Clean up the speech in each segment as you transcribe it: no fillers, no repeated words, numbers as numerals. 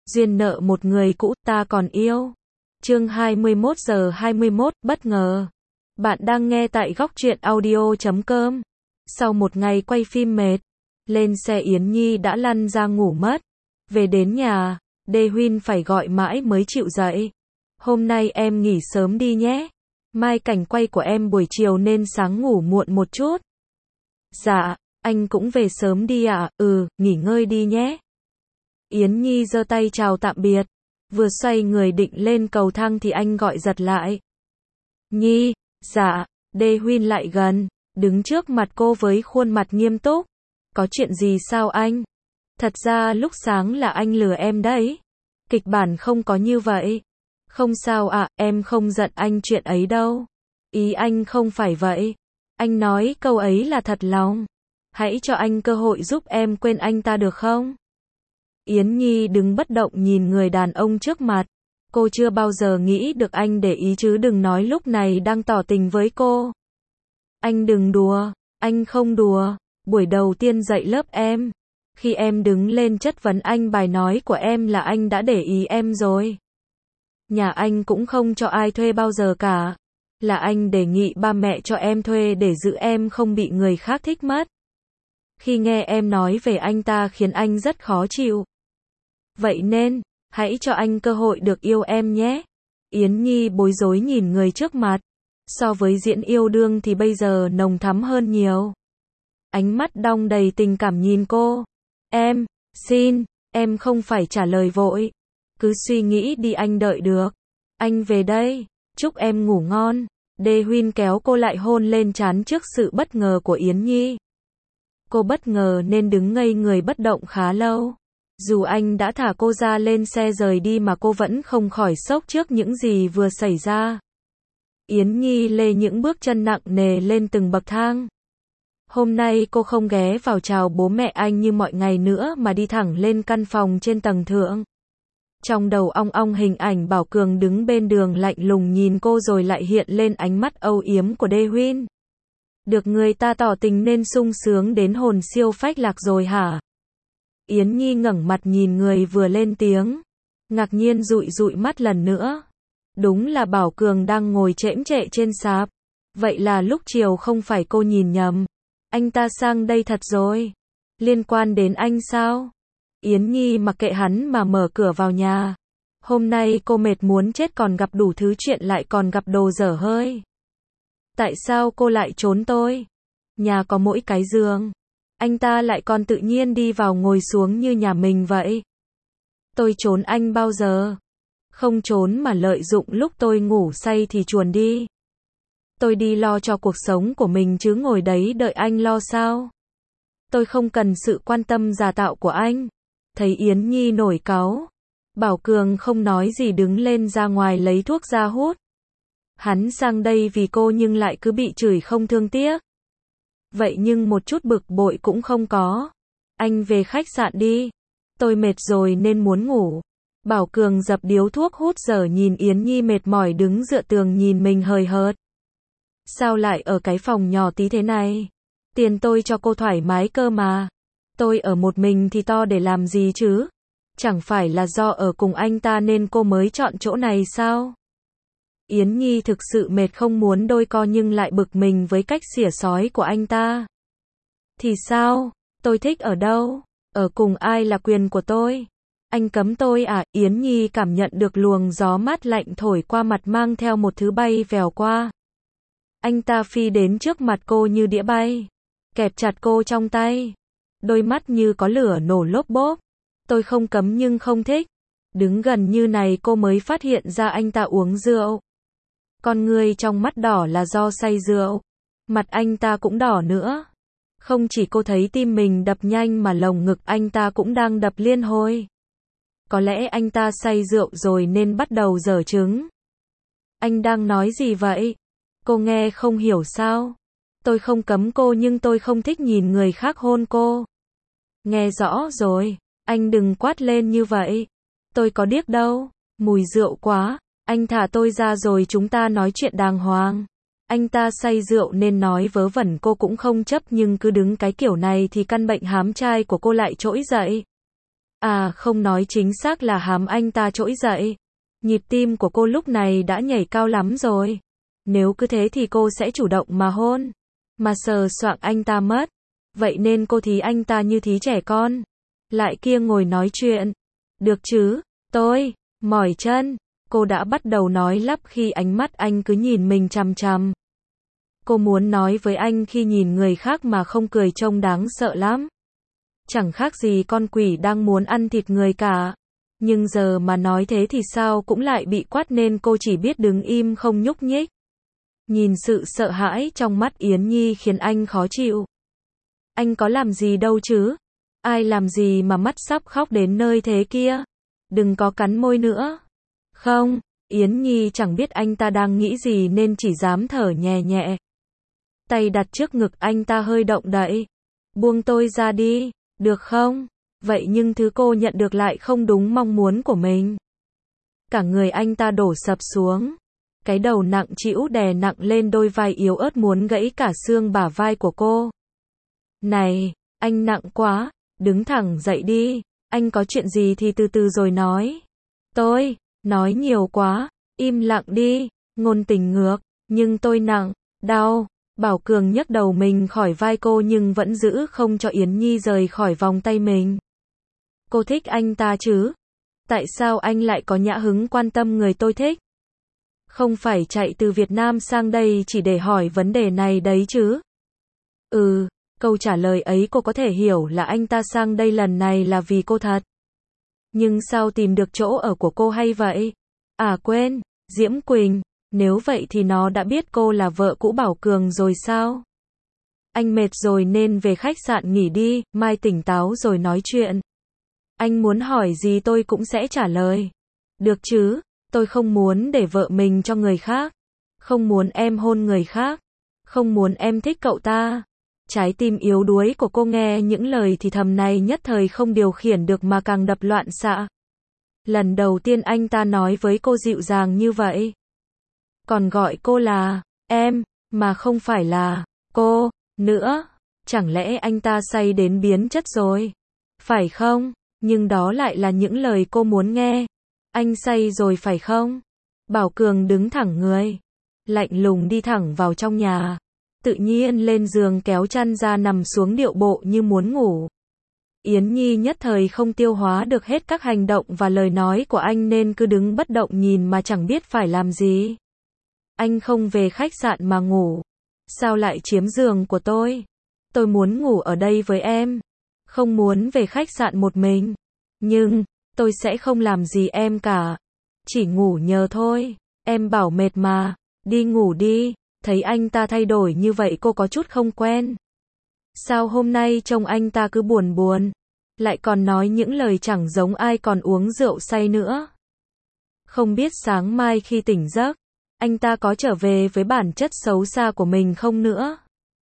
Duyên nợ một người cũ ta còn yêu. Chương 21:21, bất ngờ. Bạn đang nghe tại góc truyện audio.com. Sau một ngày quay phim mệt, lên xe Yến Nhi đã lăn ra ngủ mất. Về đến nhà, Đê Huyên phải gọi mãi mới chịu dậy. Hôm nay em nghỉ sớm đi nhé. Mai cảnh quay của em buổi chiều nên sáng ngủ muộn một chút. Dạ, anh cũng về sớm đi ạ. Nghỉ ngơi đi nhé. Yến Nhi giơ tay chào tạm biệt. Vừa xoay người định lên cầu thang thì anh gọi giật lại. Nhi, dạ. Đê Huyên lại gần, đứng trước mặt cô với khuôn mặt nghiêm túc. Có chuyện gì sao anh? Thật ra lúc sáng là anh lừa em đấy. Kịch bản không có như vậy. Không sao ạ, em không giận anh chuyện ấy đâu. Ý anh không phải vậy. Anh nói câu ấy là thật lòng. Hãy cho anh cơ hội giúp em quên anh ta được không? Yến Nhi đứng bất động nhìn người đàn ông trước mặt. Cô chưa bao giờ nghĩ được anh để ý chứ đừng nói lúc này đang tỏ tình với cô. Anh đừng đùa, anh không đùa. Buổi đầu tiên dạy lớp em, khi em đứng lên chất vấn anh bài nói của em là anh đã để ý em rồi. Nhà anh cũng không cho ai thuê bao giờ cả. Là anh đề nghị ba mẹ cho em thuê để giữ em không bị người khác thích mất. Khi nghe em nói về anh ta khiến anh rất khó chịu. Vậy nên, hãy cho anh cơ hội được yêu em nhé. Yến Nhi bối rối nhìn người trước mặt. So với diễn yêu đương thì bây giờ nồng thắm hơn nhiều. Ánh mắt đong đầy tình cảm nhìn cô. Xin, em không phải trả lời vội. Cứ suy nghĩ đi anh đợi được. Anh về đây, chúc em ngủ ngon. Đê Huyên kéo cô lại hôn lên trán trước sự bất ngờ của Yến Nhi. Cô bất ngờ nên đứng ngây người bất động khá lâu. Dù anh đã thả cô ra lên xe rời đi mà cô vẫn không khỏi sốc trước những gì vừa xảy ra. Yến Nhi lê những bước chân nặng nề lên từng bậc thang. Hôm nay cô không ghé vào chào bố mẹ anh như mọi ngày nữa mà đi thẳng lên căn phòng trên tầng thượng. Trong đầu ong ong hình ảnh Bảo Cường đứng bên đường lạnh lùng nhìn cô rồi lại hiện lên ánh mắt âu yếm của Đê Huyên. Được người ta tỏ tình nên sung sướng đến hồn siêu phách lạc rồi hả? Yến Nhi ngẩng mặt nhìn người vừa lên tiếng. Ngạc nhiên dụi dụi mắt lần nữa. Đúng là Bảo Cường đang ngồi chễm chệ trên sạp. Vậy là lúc chiều không phải cô nhìn nhầm. Anh ta sang đây thật rồi. Liên quan đến anh sao? Yến Nhi mặc kệ hắn mà mở cửa vào nhà. Hôm nay cô mệt muốn chết còn gặp đủ thứ chuyện lại còn gặp đồ dở hơi. Tại sao cô lại trốn tôi? Nhà có mỗi cái giường. Anh ta lại còn tự nhiên đi vào ngồi xuống như nhà mình vậy. Tôi trốn anh bao giờ? Không trốn mà lợi dụng lúc tôi ngủ say thì chuồn đi. Tôi đi lo cho cuộc sống của mình chứ ngồi đấy đợi anh lo sao? Tôi không cần sự quan tâm giả tạo của anh. Thấy Yến Nhi nổi cáu, Bảo Cường không nói gì đứng lên ra ngoài lấy thuốc ra hút. Hắn sang đây vì cô nhưng lại cứ bị chửi không thương tiếc. Vậy nhưng một chút bực bội cũng không có. Anh về khách sạn đi. Tôi mệt rồi nên muốn ngủ. Bảo Cường dập điếu thuốc hút dở nhìn Yến Nhi mệt mỏi đứng dựa tường nhìn mình hời hợt. Sao lại ở cái phòng nhỏ tí thế này? Tiền tôi cho cô thoải mái cơ mà. Tôi ở một mình thì to để làm gì chứ? Chẳng phải là do ở cùng anh ta nên cô mới chọn chỗ này sao? Yến Nhi thực sự mệt không muốn đôi co nhưng lại bực mình với cách xỉa xói của anh ta. Thì sao? Tôi thích ở đâu? Ở cùng ai là quyền của tôi? Anh cấm tôi à? Yến Nhi cảm nhận được luồng gió mát lạnh thổi qua mặt mang theo một thứ bay vèo qua. Anh ta phi đến trước mặt cô như đĩa bay. Kẹp chặt cô trong tay. Đôi mắt như có lửa nổ lốp bốp. Tôi không cấm nhưng không thích. Đứng gần như này cô mới phát hiện ra anh ta uống rượu. Con người trong mắt đỏ là do say rượu. Mặt anh ta cũng đỏ nữa. Không chỉ cô thấy tim mình đập nhanh mà lồng ngực anh ta cũng đang đập liên hồi. Có lẽ anh ta say rượu rồi nên bắt đầu giở trứng. Anh đang nói gì vậy? Cô nghe không hiểu sao? Tôi không cấm cô nhưng tôi không thích nhìn người khác hôn cô. Nghe rõ rồi, anh đừng quát lên như vậy. Tôi có điếc đâu, mùi rượu quá. Anh thả tôi ra rồi chúng ta nói chuyện đàng hoàng. Anh ta say rượu nên nói vớ vẩn cô cũng không chấp nhưng cứ đứng cái kiểu này thì căn bệnh hám trai của cô lại trỗi dậy. À không, nói chính xác là hàm anh ta trỗi dậy. Nhịp tim của cô lúc này đã nhảy cao lắm rồi. Nếu cứ thế thì cô sẽ chủ động mà hôn, mà sờ soạng anh ta mất. Vậy nên cô thí anh ta như thí trẻ con. Lại kia ngồi nói chuyện. Được chứ, tôi, mỏi chân. Cô đã bắt đầu nói lắp khi ánh mắt anh cứ nhìn mình chằm chằm. Cô muốn nói với anh khi nhìn người khác mà không cười trông đáng sợ lắm. Chẳng khác gì con quỷ đang muốn ăn thịt người cả. Nhưng giờ mà nói thế thì sao cũng lại bị quát nên cô chỉ biết đứng im không nhúc nhích. Nhìn sự sợ hãi trong mắt Yến Nhi khiến anh khó chịu. Anh có làm gì đâu chứ? Ai làm gì mà mắt sắp khóc đến nơi thế kia? Đừng có cắn môi nữa. Không, Yến Nhi chẳng biết anh ta đang nghĩ gì nên chỉ dám thở nhẹ nhẹ. Tay đặt trước ngực anh ta hơi động đậy. Buông tôi ra đi, được không? Vậy nhưng thứ cô nhận được lại không đúng mong muốn của mình. Cả người anh ta đổ sập xuống. Cái đầu nặng trĩu đè nặng lên đôi vai yếu ớt muốn gãy cả xương bả vai của cô. Này, anh nặng quá, đứng thẳng dậy đi. Anh có chuyện gì thì từ từ rồi nói. Tôi, nói nhiều quá, im lặng đi, ngôn tình ngược, nhưng tôi nặng, đau. Bảo Cường nhấc đầu mình khỏi vai cô nhưng vẫn giữ không cho Yến Nhi rời khỏi vòng tay mình. Cô thích anh ta chứ? Tại sao anh lại có nhã hứng quan tâm người tôi thích? Không phải chạy từ Việt Nam sang đây chỉ để hỏi vấn đề này đấy chứ? Câu trả lời ấy cô có thể hiểu là anh ta sang đây lần này là vì cô thật. Nhưng sao tìm được chỗ ở của cô hay vậy? À quên, Diễm Quỳnh, nếu vậy thì nó đã biết cô là vợ cũ Bảo Cường rồi sao? Anh mệt rồi nên về khách sạn nghỉ đi, mai tỉnh táo rồi nói chuyện. Anh muốn hỏi gì tôi cũng sẽ trả lời. Được chứ, tôi không muốn để vợ mình cho người khác. Không muốn em hôn người khác. Không muốn em thích cậu ta. Trái tim yếu đuối của cô nghe những lời thì thầm này nhất thời không điều khiển được mà càng đập loạn xạ. Lần đầu tiên anh ta nói với cô dịu dàng như vậy. Còn gọi cô là em, mà không phải là cô nữa. Chẳng lẽ anh ta say đến biến chất rồi? Phải không? Nhưng đó lại là những lời cô muốn nghe. Anh say rồi phải không? Bảo Cường đứng thẳng người, lạnh lùng đi thẳng vào trong nhà. Tự nhiên lên giường kéo chăn ra nằm xuống điệu bộ như muốn ngủ. Yến Nhi nhất thời không tiêu hóa được hết các hành động và lời nói của anh nên cứ đứng bất động nhìn mà chẳng biết phải làm gì. Anh không về khách sạn mà ngủ. Sao lại chiếm giường của tôi? Tôi muốn ngủ ở đây với em. Không muốn về khách sạn một mình. Nhưng, tôi sẽ không làm gì em cả. Chỉ ngủ nhờ thôi. Em bảo mệt mà. Đi ngủ đi. Thấy anh ta thay đổi như vậy cô có chút không quen. Sao hôm nay trông anh ta cứ buồn buồn. Lại còn nói những lời chẳng giống ai còn uống rượu say nữa. Không biết sáng mai khi tỉnh giấc, anh ta có trở về với bản chất xấu xa của mình không nữa.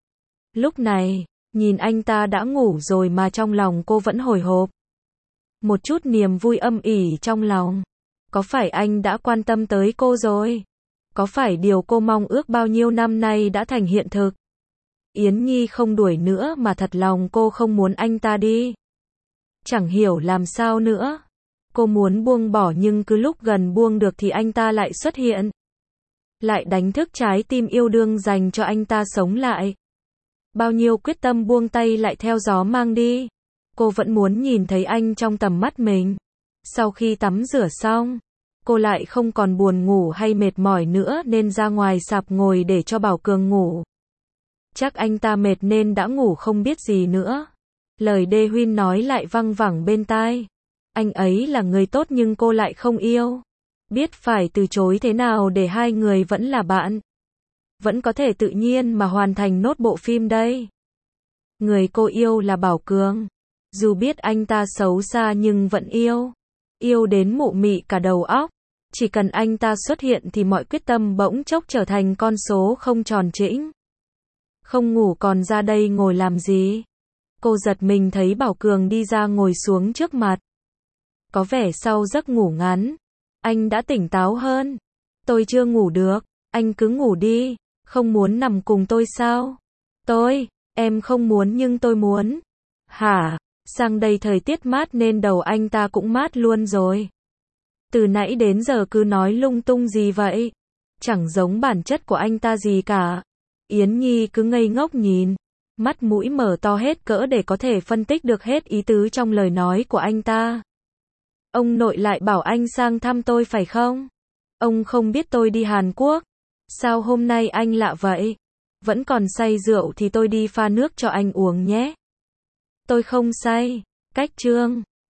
Lúc này, nhìn anh ta đã ngủ rồi mà trong lòng cô vẫn hồi hộp. Một chút niềm vui âm ỉ trong lòng. Có phải anh đã quan tâm tới cô rồi? Có phải điều cô mong ước bao nhiêu năm nay đã thành hiện thực? Yến Nhi không đuổi nữa mà thật lòng cô không muốn anh ta đi. Chẳng hiểu làm sao nữa. Cô muốn buông bỏ nhưng cứ lúc gần buông được thì anh ta lại xuất hiện. Lại đánh thức trái tim yêu đương dành cho anh ta sống lại. Bao nhiêu quyết tâm buông tay lại theo gió mang đi. Cô vẫn muốn nhìn thấy anh trong tầm mắt mình. Sau khi tắm rửa xong, cô lại không còn buồn ngủ hay mệt mỏi nữa nên ra ngoài sạp ngồi để cho Bảo Cường ngủ. Chắc anh ta mệt nên đã ngủ không biết gì nữa. Lời Đê Huyên nói lại văng vẳng bên tai. Anh ấy là người tốt nhưng cô lại không yêu. Biết phải từ chối thế nào để hai người vẫn là bạn. Vẫn có thể tự nhiên mà hoàn thành nốt bộ phim đây. Người cô yêu là Bảo Cường. Dù biết anh ta xấu xa nhưng vẫn yêu. Yêu đến mụ mị cả đầu óc. Chỉ cần anh ta xuất hiện thì mọi quyết tâm bỗng chốc trở thành con số không tròn trĩnh. Không ngủ còn ra đây ngồi làm gì? Cô giật mình thấy Bảo Cường đi ra ngồi xuống trước mặt. Có vẻ sau giấc ngủ ngắn, anh đã tỉnh táo hơn. Tôi chưa ngủ được, anh cứ ngủ đi, không muốn nằm cùng tôi sao? Em không muốn nhưng tôi muốn. Hả? Sang đây thời tiết mát nên đầu anh ta cũng mát luôn rồi. Từ nãy đến giờ cứ nói lung tung gì vậy? Chẳng giống bản chất của anh ta gì cả. Yến Nhi cứ ngây ngốc nhìn, mắt mũi mở to hết cỡ để có thể phân tích được hết ý tứ trong lời nói của anh ta. Ông nội lại bảo anh sang thăm tôi phải không? Ông không biết tôi đi Hàn Quốc. Sao hôm nay anh lạ vậy? Vẫn còn say rượu thì tôi đi pha nước cho anh uống nhé. Tôi không say. Cách chương